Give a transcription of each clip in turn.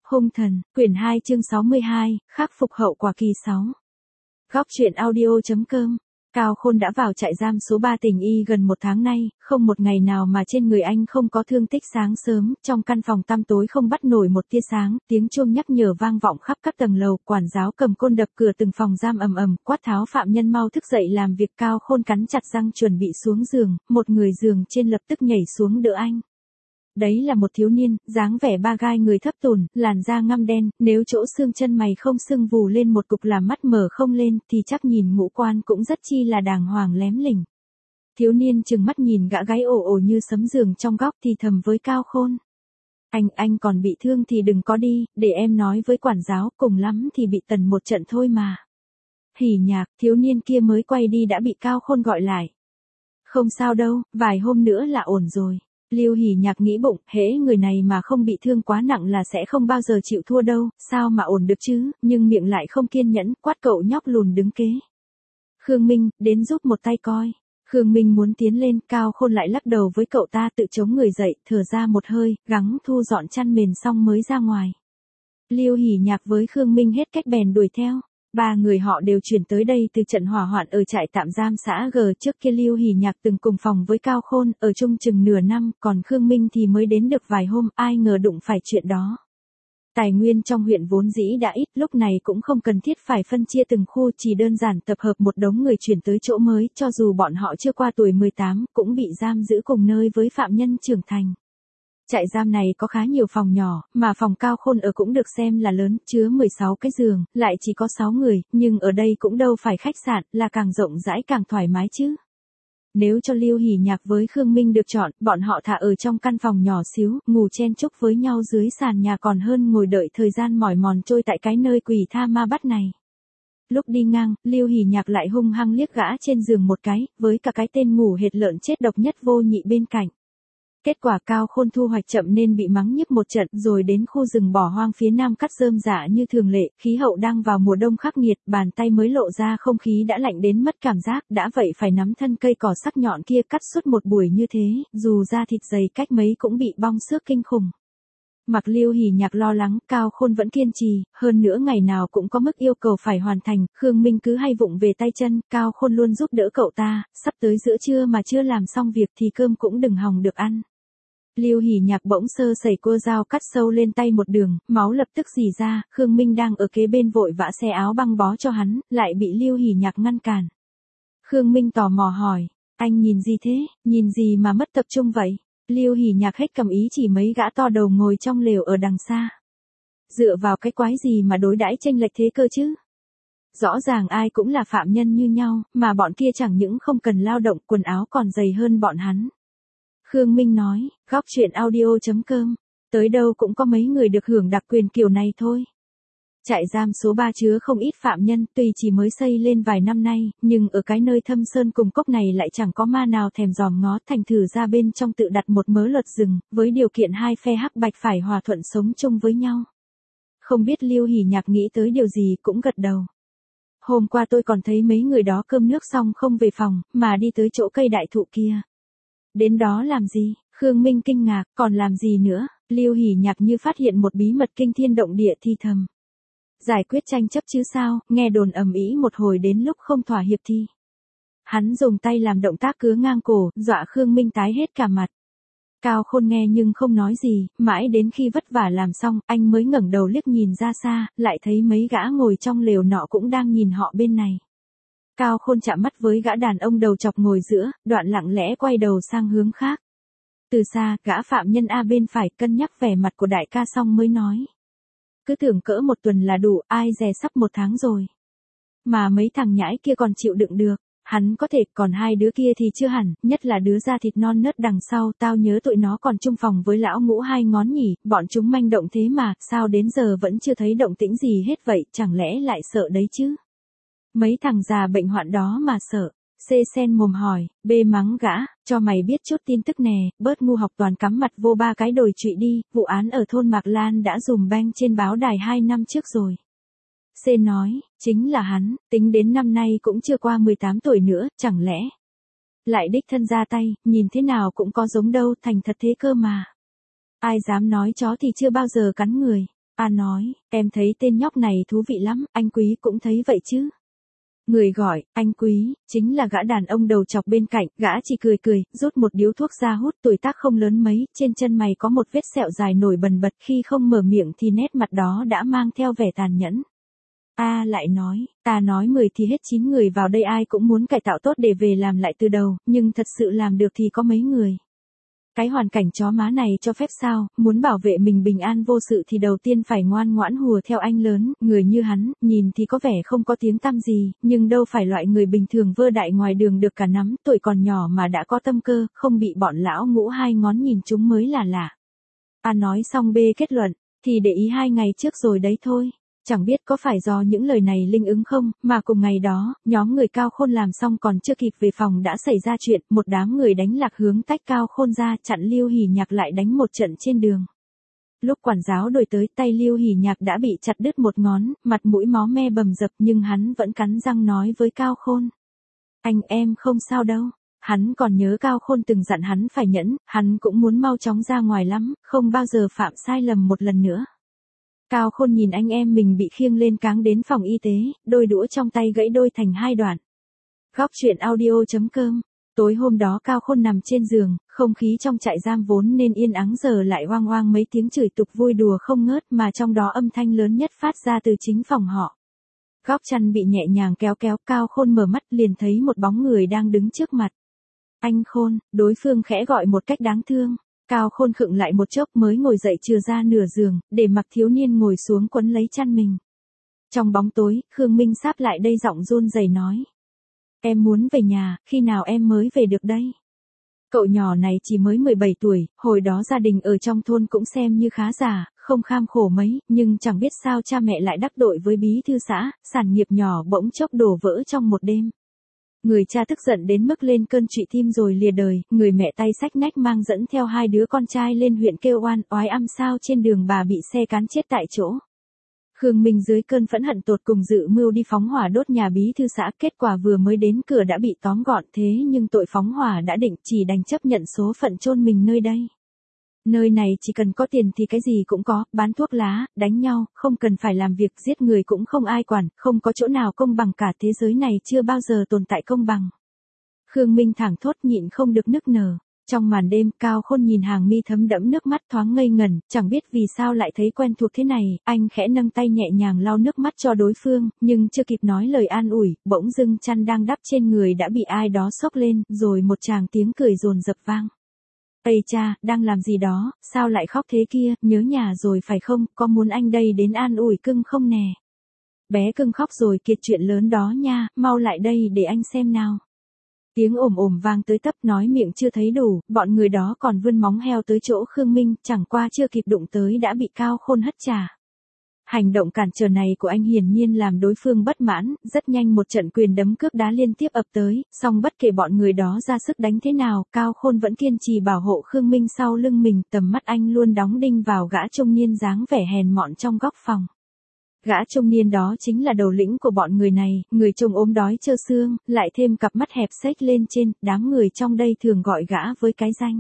Hung thần, quyển 2 chương 62, khắc phục hậu quả kỳ 6. Góc truyện audio.com. Cao Khôn đã vào trại giam số 3 tỉnh Y gần một tháng nay, không một ngày nào mà trên người anh không có thương tích. Sáng sớm, trong căn phòng tăm tối không bắt nổi một tia sáng, tiếng chuông nhắc nhở vang vọng khắp các tầng lầu, quản giáo cầm côn đập cửa từng phòng giam ầm ầm, quát tháo phạm nhân mau thức dậy làm việc. Cao Khôn cắn chặt răng chuẩn bị xuống giường, một người giường trên lập tức nhảy xuống đỡ anh. Đấy là một thiếu niên, dáng vẻ ba gai người thấp tùn, làn da ngăm đen, nếu chỗ xương chân mày không sưng vù lên một cục làm mắt mở không lên thì chắc nhìn ngũ quan cũng rất chi là đàng hoàng lém lỉnh. Thiếu niên trừng mắt nhìn gã gái ồ ồ như sấm giường trong góc thì thầm với Cao Khôn. Anh còn bị thương thì đừng có đi, để em nói với quản giáo, cùng lắm thì bị tần một trận thôi mà. Hỉ Nhạc, thiếu niên kia mới quay đi đã bị Cao Khôn gọi lại. Không sao đâu, vài hôm nữa là ổn rồi. Lưu Hỉ Nhạc nghĩ bụng, hễ người này mà không bị thương quá nặng là sẽ không bao giờ chịu thua đâu, sao mà ổn được chứ, nhưng miệng lại không kiên nhẫn, quát cậu nhóc lùn đứng kế. Khương Minh, đến giúp một tay coi. Khương Minh muốn tiến lên, Cao Khôn lại lắc đầu với cậu ta, tự chống người dậy, thở ra một hơi, gắng thu dọn chăn mền xong mới ra ngoài. Lưu Hỉ Nhạc với Khương Minh hết cách bèn đuổi theo. Ba người họ đều chuyển tới đây từ trận hỏa hoạn ở trại tạm giam xã G. Trước kia Lưu Hỉ Nhạc từng cùng phòng với Cao Khôn, ở chung chừng nửa năm, còn Khương Minh thì mới đến được vài hôm, ai ngờ đụng phải chuyện đó. Tài nguyên trong huyện vốn dĩ đã ít, lúc này cũng không cần thiết phải phân chia từng khu, chỉ đơn giản tập hợp một đống người chuyển tới chỗ mới, cho dù bọn họ chưa qua tuổi 18, cũng bị giam giữ cùng nơi với phạm nhân trưởng thành. Trại giam này có khá nhiều phòng nhỏ, mà phòng Cao Khôn ở cũng được xem là lớn, chứa 16 cái giường, lại chỉ có 6 người, nhưng ở đây cũng đâu phải khách sạn, là càng rộng rãi càng thoải mái chứ. Nếu cho Lưu Hỉ Nhạc với Khương Minh được chọn, bọn họ thà ở trong căn phòng nhỏ xíu, ngủ chen chúc với nhau dưới sàn nhà còn hơn ngồi đợi thời gian mỏi mòn trôi tại cái nơi quỷ tha ma bắt này. Lúc đi ngang, Lưu Hỉ Nhạc lại hung hăng liếc gã trên giường một cái, với cả cái tên ngủ hệt lợn chết độc nhất vô nhị bên cạnh. Kết quả Cao Khôn thu hoạch chậm nên bị mắng nhiếc một trận, rồi đến khu rừng bỏ hoang phía nam cắt rơm rạ như thường lệ, khí hậu đang vào mùa đông khắc nghiệt, bàn tay mới lộ ra không khí đã lạnh đến mất cảm giác, đã vậy phải nắm thân cây cỏ sắc nhọn kia cắt suốt một buổi như thế, dù da thịt dày cách mấy cũng bị bong xước kinh khủng. Mặc Lưu Hỉ Nhạc lo lắng, Cao Khôn vẫn kiên trì, hơn nữa ngày nào cũng có mức yêu cầu phải hoàn thành, Khương Minh cứ hay vụng về tay chân, Cao Khôn luôn giúp đỡ cậu ta, sắp tới giữa trưa mà chưa làm xong việc thì cơm cũng đừng hòng được ăn. Lưu Hỉ Nhạc bỗng sơ sẩy cua dao cắt sâu lên tay một đường, máu lập tức rỉ ra, Khương Minh đang ở kế bên vội vã xé áo băng bó cho hắn, lại bị Lưu Hỉ Nhạc ngăn cản. Khương Minh tò mò hỏi, anh nhìn gì thế, nhìn gì mà mất tập trung vậy? Lưu Hỉ Nhạc hết cầm ý chỉ mấy gã to đầu ngồi trong lều ở đằng xa. Dựa vào cái quái gì mà đối đãi chênh lệch thế cơ chứ? Rõ ràng ai cũng là phạm nhân như nhau, mà bọn kia chẳng những không cần lao động, quần áo còn dày hơn bọn hắn. Khương Minh nói, góc truyện audio.com, tới đâu cũng có mấy người được hưởng đặc quyền kiểu này thôi. Trại giam số 3 chứa không ít phạm nhân, tuy chỉ mới xây lên vài năm nay, nhưng ở cái nơi thâm sơn cùng cốc này lại chẳng có ma nào thèm dòm ngó, thành thử ra bên trong tự đặt một mớ luật rừng, với điều kiện hai phe hắc bạch phải hòa thuận sống chung với nhau. Không biết Lưu Hỉ Nhạc nghĩ tới điều gì cũng gật đầu. Hôm qua tôi còn thấy mấy người đó cơm nước xong không về phòng, mà đi tới chỗ cây đại thụ kia. Đến đó làm gì? Khương Minh kinh ngạc, còn làm gì nữa? Lưu Hỉ Nhạc như phát hiện một bí mật kinh thiên động địa thì thầm. Giải quyết tranh chấp chứ sao, nghe đồn ầm ĩ một hồi đến lúc không thỏa hiệp thì. Hắn dùng tay làm động tác cứa ngang cổ, dọa Khương Minh tái hết cả mặt. Cao Khôn nghe nhưng không nói gì, mãi đến khi vất vả làm xong, anh mới ngẩng đầu liếc nhìn ra xa, lại thấy mấy gã ngồi trong lều nọ cũng đang nhìn họ bên này. Cao Khôn chạm mắt với gã đàn ông đầu chọc ngồi giữa, đoạn lặng lẽ quay đầu sang hướng khác. Từ xa, gã phạm nhân A bên phải cân nhắc vẻ mặt của đại ca xong mới nói. Cứ tưởng cỡ một tuần là đủ, ai dè sắp một tháng rồi. Mà mấy thằng nhãi kia còn chịu đựng được, hắn có thể, còn hai đứa kia thì chưa hẳn, nhất là đứa da thịt non nớt đằng sau, tao nhớ tụi nó còn chung phòng với lão Ngũ hai ngón nhỉ, bọn chúng manh động thế mà, sao đến giờ vẫn chưa thấy động tĩnh gì hết vậy, chẳng lẽ lại sợ đấy chứ? Mấy thằng già bệnh hoạn đó mà sợ. C sen mồm hỏi, B mắng gã, cho mày biết chút tin tức nè, bớt ngu học toàn cắm mặt vô ba cái đồi trụy đi, vụ án ở thôn Mạc Lan đã dùm beng trên báo đài 2 năm trước rồi. C nói, chính là hắn, tính đến năm nay cũng chưa qua 18 tuổi nữa, chẳng lẽ lại đích thân ra tay, nhìn thế nào cũng có giống đâu, thành thật thế cơ mà. Ai dám nói chó thì chưa bao giờ cắn người. A nói, em thấy tên nhóc này thú vị lắm, anh Quý cũng thấy vậy chứ. Người gọi, anh Quý, chính là gã đàn ông đầu chọc bên cạnh, gã chỉ cười cười, rút một điếu thuốc ra hút, tuổi tác không lớn mấy, trên chân mày có một vết sẹo dài nổi bần bật, khi không mở miệng thì nét mặt đó đã mang theo vẻ tàn nhẫn. A lại nói, ta nói 10 thì hết 9 người vào đây ai cũng muốn cải tạo tốt để về làm lại từ đầu, nhưng thật sự làm được thì có mấy người. Cái hoàn cảnh chó má này cho phép sao, muốn bảo vệ mình bình an vô sự thì đầu tiên phải ngoan ngoãn hùa theo anh lớn, người như hắn, nhìn thì có vẻ không có tiếng tăm gì, nhưng đâu phải loại người bình thường vơ đại ngoài đường được cả nắm, tuổi còn nhỏ mà đã có tâm cơ, không bị bọn lão ngũ hai ngón nhìn chúng mới là lạ. A nói xong B kết luận, thì để ý 2 ngày trước rồi đấy thôi. Chẳng biết có phải do những lời này linh ứng không, mà cùng ngày đó, nhóm người Cao Khôn làm xong còn chưa kịp về phòng đã xảy ra chuyện, một đám người đánh lạc hướng tách Cao Khôn ra, chặn Lưu Hỉ Nhạc lại đánh một trận trên đường. Lúc quản giáo đuổi tới, tay Lưu Hỉ Nhạc đã bị chặt đứt một ngón, mặt mũi máu me bầm dập nhưng hắn vẫn cắn răng nói với Cao Khôn. Anh em không sao đâu. Hắn còn nhớ Cao Khôn từng dặn hắn phải nhẫn, hắn cũng muốn mau chóng ra ngoài lắm, không bao giờ phạm sai lầm một lần nữa. Cao Khôn nhìn anh em mình bị khiêng lên cáng đến phòng y tế, đôi đũa trong tay gãy đôi thành 2 đoạn. Góc truyện audio.com. Tối hôm đó Cao Khôn nằm trên giường, không khí trong trại giam vốn nên yên ắng giờ lại oang oang mấy tiếng chửi tục vui đùa không ngớt mà trong đó âm thanh lớn nhất phát ra từ chính phòng họ. Góc chăn bị nhẹ nhàng kéo kéo, Cao Khôn mở mắt liền thấy một bóng người đang đứng trước mặt. Anh Khôn, đối phương khẽ gọi một cách đáng thương. Cao Khôn khựng lại một chốc mới ngồi dậy chừa ra nửa giường, để mặc thiếu niên ngồi xuống quấn lấy chăn mình. Trong bóng tối, Khương Minh sáp lại đây giọng run rẩy nói. Em muốn về nhà, khi nào em mới về được đây? Cậu nhỏ này chỉ mới 17 tuổi, hồi đó gia đình ở trong thôn cũng xem như khá giả, không kham khổ mấy, nhưng chẳng biết sao cha mẹ lại đắc tội với bí thư xã, sản nghiệp nhỏ bỗng chốc đổ vỡ trong một đêm. Người cha tức giận đến mức lên cơn trụy tim rồi lìa đời, người mẹ tay xách nách mang dẫn theo 2 đứa con trai lên huyện kêu oan, oái âm sao trên đường bà bị xe cán chết tại chỗ. Khương Minh dưới cơn phẫn hận tột cùng dự mưu đi phóng hỏa đốt nhà bí thư xã, kết quả vừa mới đến cửa đã bị tóm gọn, thế nhưng tội phóng hỏa đã định, chỉ đành chấp nhận số phận chôn mình nơi đây. Nơi này chỉ cần có tiền thì cái gì cũng có, bán thuốc lá, đánh nhau, không cần phải làm việc, giết người cũng không ai quản, không có chỗ nào công bằng cả, thế giới này chưa bao giờ tồn tại công bằng. Khương Minh thẳng thốt nhịn không được nức nở. Trong màn đêm, Cao Khôn nhìn hàng mi thấm đẫm nước mắt thoáng ngây ngẩn, chẳng biết vì sao lại thấy quen thuộc thế này, anh khẽ nâng tay nhẹ nhàng lau nước mắt cho đối phương, nhưng chưa kịp nói lời an ủi, bỗng dưng chăn đang đắp trên người đã bị ai đó xốc lên, rồi một tràng tiếng cười dồn dập vang. Ây cha, đang làm gì đó, sao lại khóc thế kia, nhớ nhà rồi phải không, có muốn anh đây đến an ủi cưng không nè? Bé cưng khóc rồi kiệt chuyện lớn đó nha, mau lại đây để anh xem nào. Tiếng ồm ồm vang tới tấp, nói miệng chưa thấy đủ, bọn người đó còn vươn móng heo tới chỗ Khương Minh, chẳng qua chưa kịp đụng tới đã bị Cao Khôn hất trả. Hành động cản trở này của anh hiển nhiên làm đối phương bất mãn, rất nhanh một trận quyền đấm cước đá liên tiếp ập tới, song bất kể bọn người đó ra sức đánh thế nào, Cao Khôn vẫn kiên trì bảo hộ Khương Minh sau lưng mình, tầm mắt anh luôn đóng đinh vào gã trung niên dáng vẻ hèn mọn trong góc phòng. Gã trung niên đó chính là đầu lĩnh của bọn người này, người trông ốm đói trơ xương, lại thêm cặp mắt hẹp xếch lên trên, đám người trong đây thường gọi gã với cái danh.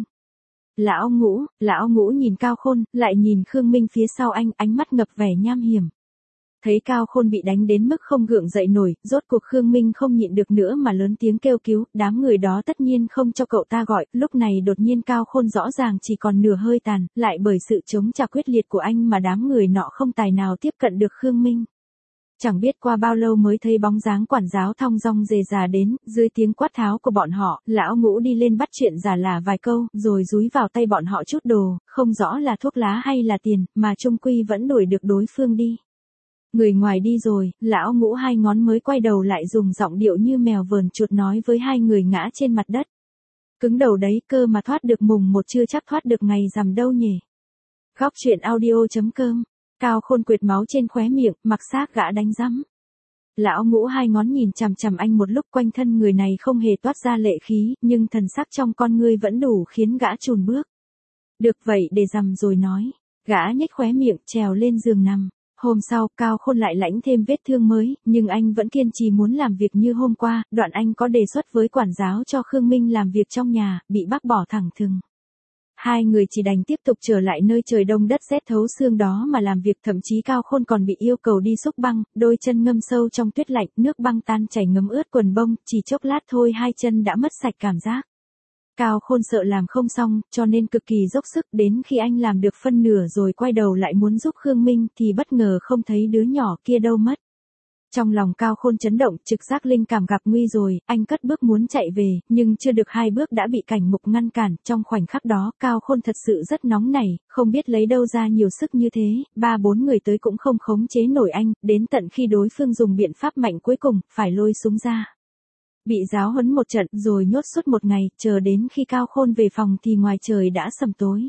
Lão ngũ nhìn Cao Khôn, lại nhìn Khương Minh phía sau anh, ánh mắt ngập vẻ nham hiểm. Thấy Cao Khôn bị đánh đến mức không gượng dậy nổi, rốt cuộc Khương Minh không nhịn được nữa mà lớn tiếng kêu cứu, đám người đó tất nhiên không cho cậu ta gọi, lúc này đột nhiên Cao Khôn rõ ràng chỉ còn nửa hơi tàn, lại bởi sự chống trả quyết liệt của anh mà đám người nọ không tài nào tiếp cận được Khương Minh. Chẳng biết qua bao lâu mới thấy bóng dáng quản giáo thong dong rề rà đến, dưới tiếng quát tháo của bọn họ, lão ngũ đi lên bắt chuyện giả lả vài câu, rồi dúi vào tay bọn họ chút đồ, không rõ là thuốc lá hay là tiền, mà chung quy vẫn đuổi được đối phương đi. Người ngoài đi rồi, lão ngũ 2 ngón mới quay đầu lại dùng giọng điệu như mèo vờn chuột nói với 2 người ngã trên mặt đất. Cứng đầu đấy, cơ mà thoát được mùng 1 chưa chắc thoát được ngày rằm đâu nhỉ. Góc truyện audio.com. Cao Khôn quệt máu trên khóe miệng, mặc xác gã đánh rắm. Lão ngũ 2 ngón nhìn chằm chằm anh một lúc, quanh thân người này không hề toát ra lệ khí, nhưng thần sắc trong con ngươi vẫn đủ khiến gã chùn bước. Được vậy để rằm rồi nói. Gã nhếch khóe miệng, trèo lên giường nằm. Hôm sau, Cao Khôn lại lãnh thêm vết thương mới, nhưng anh vẫn kiên trì muốn làm việc như hôm qua, đoạn anh có đề xuất với quản giáo cho Khương Minh làm việc trong nhà, bị bác bỏ thẳng thừng. Hai người chỉ đành tiếp tục trở lại nơi trời đông đất rét thấu xương đó mà làm việc, thậm chí Cao Khôn còn bị yêu cầu đi xúc băng, đôi chân ngâm sâu trong tuyết lạnh, nước băng tan chảy ngấm ướt quần bông, chỉ chốc lát thôi hai chân đã mất sạch cảm giác. Cao Khôn sợ làm không xong, cho nên cực kỳ dốc sức, đến khi anh làm được phân nửa rồi quay đầu lại muốn giúp Khương Minh thì bất ngờ không thấy đứa nhỏ kia đâu mất. Trong lòng Cao Khôn chấn động, trực giác linh cảm gặp nguy rồi, anh cất bước muốn chạy về, nhưng chưa được 2 bước đã bị Cảnh Mục ngăn cản, trong khoảnh khắc đó, Cao Khôn thật sự rất nóng nảy, không biết lấy đâu ra nhiều sức như thế, 3-4 người tới cũng không khống chế nổi anh, đến tận khi đối phương dùng biện pháp mạnh cuối cùng, phải lôi súng ra. Bị giáo huấn một trận rồi nhốt suốt một ngày, chờ đến khi Cao Khôn về phòng thì ngoài trời đã sầm tối.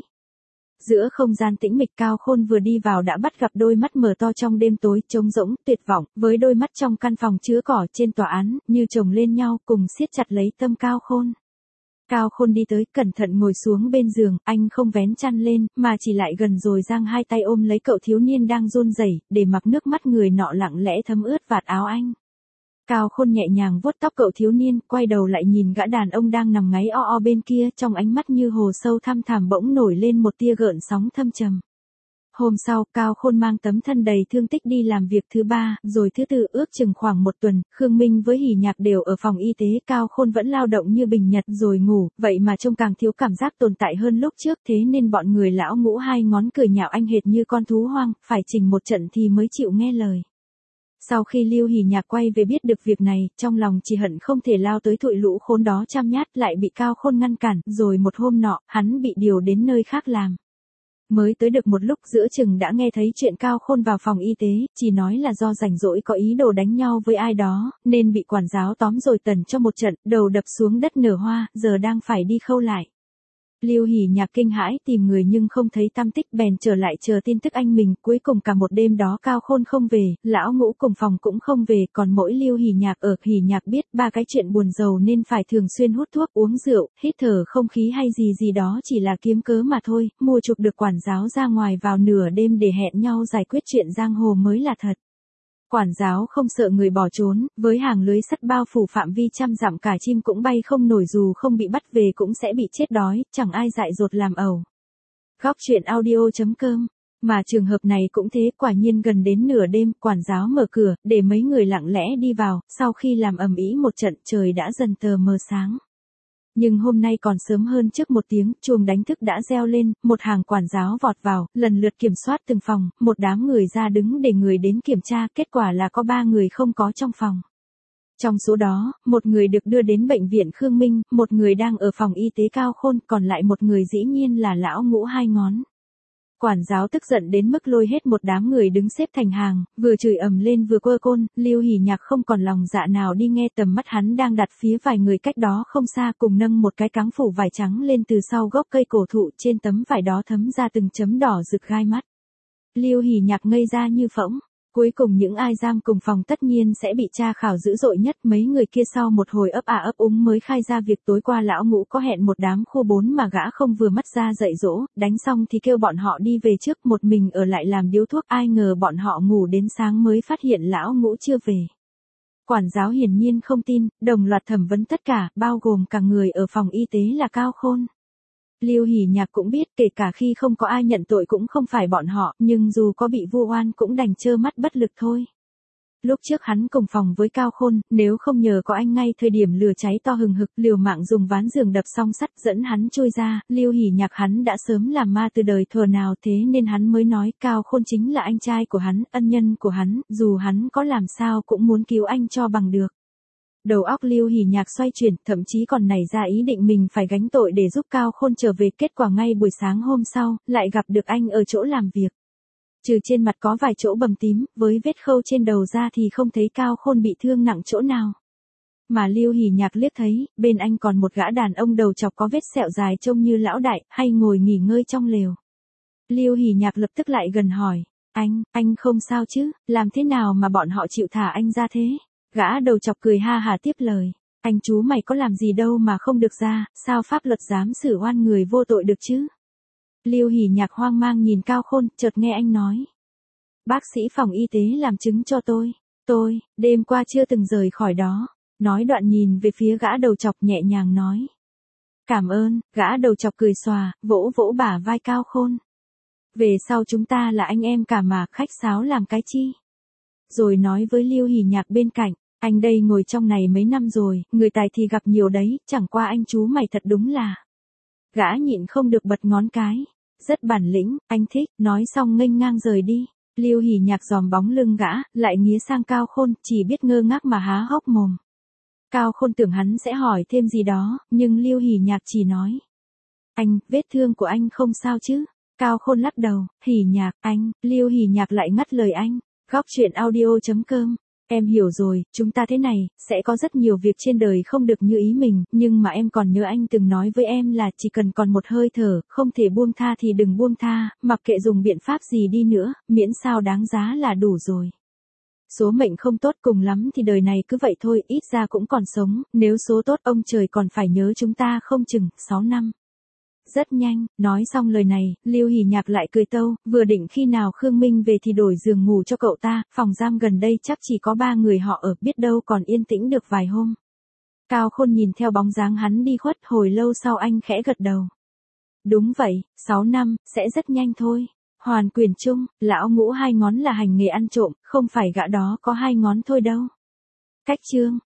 Giữa không gian tĩnh mịch, Cao Khôn vừa đi vào đã bắt gặp đôi mắt mở to trong đêm tối, trống rỗng, tuyệt vọng, với đôi mắt trong căn phòng chứa cỏ trên tòa án, như chồng lên nhau cùng siết chặt lấy tâm Cao Khôn. Cao Khôn đi tới, cẩn thận ngồi xuống bên giường, anh không vén chăn lên, mà chỉ lại gần rồi giang hai tay ôm lấy cậu thiếu niên đang run rẩy, để mặc nước mắt người nọ lặng lẽ thấm ướt vạt áo anh. Cao Khôn nhẹ nhàng vuốt tóc cậu thiếu niên, quay đầu lại nhìn gã đàn ông đang nằm ngáy o o bên kia, trong ánh mắt như hồ sâu thăm thẳm bỗng nổi lên một tia gợn sóng thâm trầm. Hôm sau, Cao Khôn mang tấm thân đầy thương tích đi làm việc thứ 3, rồi thứ 4, ước chừng khoảng 1 tuần, Khương Minh với Hỉ Nhạc đều ở phòng y tế, Cao Khôn vẫn lao động như bình nhật rồi ngủ, vậy mà trông càng thiếu cảm giác tồn tại hơn lúc trước, thế nên bọn người lão Ngũ hai ngón cười nhạo anh hệt như con thú hoang, phải chỉnh một trận thì mới chịu nghe lời. Sau khi Lưu Hỉ Nhạc quay về biết được việc này, trong lòng chỉ hận không thể lao tới thụi lũ khốn đó trăm nhát, lại bị Cao Khôn ngăn cản, rồi một hôm nọ, hắn bị điều đến nơi khác làm. Mới tới được một lúc giữa chừng đã nghe thấy chuyện Cao Khôn vào phòng y tế, chỉ nói là do rảnh rỗi có ý đồ đánh nhau với ai đó, nên bị quản giáo tóm rồi tần cho một trận, đầu đập xuống đất nở hoa, giờ đang phải đi khâu lại. Lưu Hỉ Nhạc kinh hãi tìm người nhưng không thấy tăm tích, bèn trở lại chờ tin tức anh mình, cuối cùng cả một đêm đó Cao Khôn không về, lão Ngũ cùng phòng cũng không về, còn mỗi Lưu Hỉ Nhạc ở. Hỉ Nhạc biết 3 cái chuyện buồn rầu nên phải thường xuyên hút thuốc uống rượu, hít thở không khí hay gì gì đó chỉ là kiếm cớ mà thôi, mua chuộc được quản giáo ra ngoài vào nửa đêm để hẹn nhau giải quyết chuyện giang hồ mới là thật. Quản giáo không sợ người bỏ trốn, với hàng lưới sắt bao phủ phạm vi trăm dặm cả chim cũng bay không nổi, dù không bị bắt về cũng sẽ bị chết đói, chẳng ai dại dột làm ẩu. Góc truyện audio.com. Mà trường hợp này cũng thế, quả nhiên gần đến nửa đêm, quản giáo mở cửa, để mấy người lặng lẽ đi vào, sau khi làm ầm ĩ một trận trời đã dần tờ mờ sáng. Nhưng hôm nay còn sớm hơn trước 1 tiếng, chuông đánh thức đã reo lên, một hàng quản giáo vọt vào, lần lượt kiểm soát từng phòng, một đám người ra đứng để người đến kiểm tra, kết quả là có 3 người không có trong phòng. Trong số đó, 1 người được đưa đến bệnh viện Khương Minh, 1 người đang ở phòng y tế Cao Khôn, còn lại 1 người dĩ nhiên là lão Ngũ hai ngón. Quản giáo tức giận đến mức lôi hết một đám người đứng xếp thành hàng, vừa chửi ầm lên vừa quơ côn, Lưu Hỉ Nhạc không còn lòng dạ nào đi nghe, tầm mắt hắn đang đặt phía vài người cách đó không xa, cùng nâng một cái cáng phủ vải trắng lên từ sau gốc cây cổ thụ, trên tấm vải đó thấm ra từng chấm đỏ rực gai mắt. Lưu Hỉ Nhạc ngây ra như phỗng. Cuối cùng những ai giam cùng phòng tất nhiên sẽ bị tra khảo dữ dội nhất, mấy người kia sau một hồi ấp ấp úng mới khai ra việc tối qua lão Ngũ có hẹn một đám khu 4 mà gã không vừa mắt ra dạy dỗ, đánh xong thì kêu bọn họ đi về trước, một mình ở lại làm điếu thuốc, ai ngờ bọn họ ngủ đến sáng mới phát hiện lão Ngũ chưa về. Quản giáo hiển nhiên không tin, đồng loạt thẩm vấn tất cả, bao gồm cả người ở phòng y tế là Cao Khôn. Lưu Hỉ Nhạc cũng biết kể cả khi không có ai nhận tội cũng không phải bọn họ, nhưng dù có bị vu oan cũng đành trơ mắt bất lực thôi. Lúc trước hắn cùng phòng với Cao Khôn, nếu không nhờ có anh ngay thời điểm lửa cháy to hừng hực, liều mạng dùng ván giường đập song sắt dẫn hắn trôi ra, Lưu Hỉ Nhạc hắn đã sớm làm ma từ đời thuở nào, thế nên hắn mới nói Cao Khôn chính là anh trai của hắn, ân nhân của hắn, dù hắn có làm sao cũng muốn cứu anh cho bằng được. Đầu óc Lưu Hỉ Nhạc xoay chuyển, thậm chí còn nảy ra ý định mình phải gánh tội để giúp Cao Khôn trở về, kết quả ngay buổi sáng hôm sau, lại gặp được anh ở chỗ làm việc. Trừ trên mặt có vài chỗ bầm tím, với vết khâu trên đầu ra thì không thấy Cao Khôn bị thương nặng chỗ nào. Mà Lưu Hỉ Nhạc liếc thấy, bên anh còn một gã đàn ông đầu chọc có vết sẹo dài trông như lão đại, hay ngồi nghỉ ngơi trong lều. Lưu Hỉ Nhạc lập tức lại gần hỏi, anh không sao chứ, làm thế nào mà bọn họ chịu thả anh ra thế? Gã đầu chọc cười ha hả tiếp lời, anh chú mày có làm gì đâu mà không được ra, sao pháp luật dám xử oan người vô tội được chứ? Lưu Hỉ Nhạc hoang mang nhìn Cao Khôn, chợt nghe anh nói. Bác sĩ phòng y tế làm chứng cho tôi, đêm qua chưa từng rời khỏi đó. Nói đoạn nhìn về phía gã đầu chọc nhẹ nhàng nói. Cảm ơn, gã đầu chọc cười xòa, vỗ vỗ bả vai Cao Khôn. Về sau chúng ta là anh em cả mà, khách sáo làm cái chi. Rồi nói với Lưu Hỷ Nhạc bên cạnh, anh đây ngồi trong này mấy năm rồi, người tài thì gặp nhiều đấy, chẳng qua anh chú mày thật đúng là. Gã nhịn không được bật ngón cái. Rất bản lĩnh, anh thích, nói xong nghênh ngang rời đi. Lưu Hỷ Nhạc dòm bóng lưng gã, lại nghía sang Cao Khôn, chỉ biết ngơ ngác mà há hốc mồm. Cao Khôn tưởng hắn sẽ hỏi thêm gì đó, nhưng Lưu Hỷ Nhạc chỉ nói. Anh, vết thương của anh không sao chứ? Cao Khôn lắc đầu, Hỷ Nhạc, anh, Lưu Hỷ Nhạc lại ngắt lời anh. Góc chuyện audio.com. Em hiểu rồi, chúng ta thế này, sẽ có rất nhiều việc trên đời không được như ý mình, nhưng mà em còn nhớ anh từng nói với em là chỉ cần còn một hơi thở, không thể buông tha thì đừng buông tha, mặc kệ dùng biện pháp gì đi nữa, miễn sao đáng giá là đủ rồi. Số mệnh không tốt cùng lắm thì đời này cứ vậy thôi, ít ra cũng còn sống, nếu số tốt ông trời còn phải nhớ chúng ta không chừng, 6 năm. Rất nhanh, nói xong lời này, Lưu Hỷ Nhạc lại cười tâu, vừa định khi nào Khương Minh về thì đổi giường ngủ cho cậu ta, phòng giam gần đây chắc chỉ có 3 người họ ở, biết đâu còn yên tĩnh được vài hôm. Cao Khôn nhìn theo bóng dáng hắn đi khuất, hồi lâu sau anh khẽ gật đầu. Đúng vậy, 6 năm, sẽ rất nhanh thôi. Hoàn Quyền Trung, lão Ngũ 2 ngón là hành nghề ăn trộm, không phải gã đó có 2 ngón thôi đâu. Cách chương.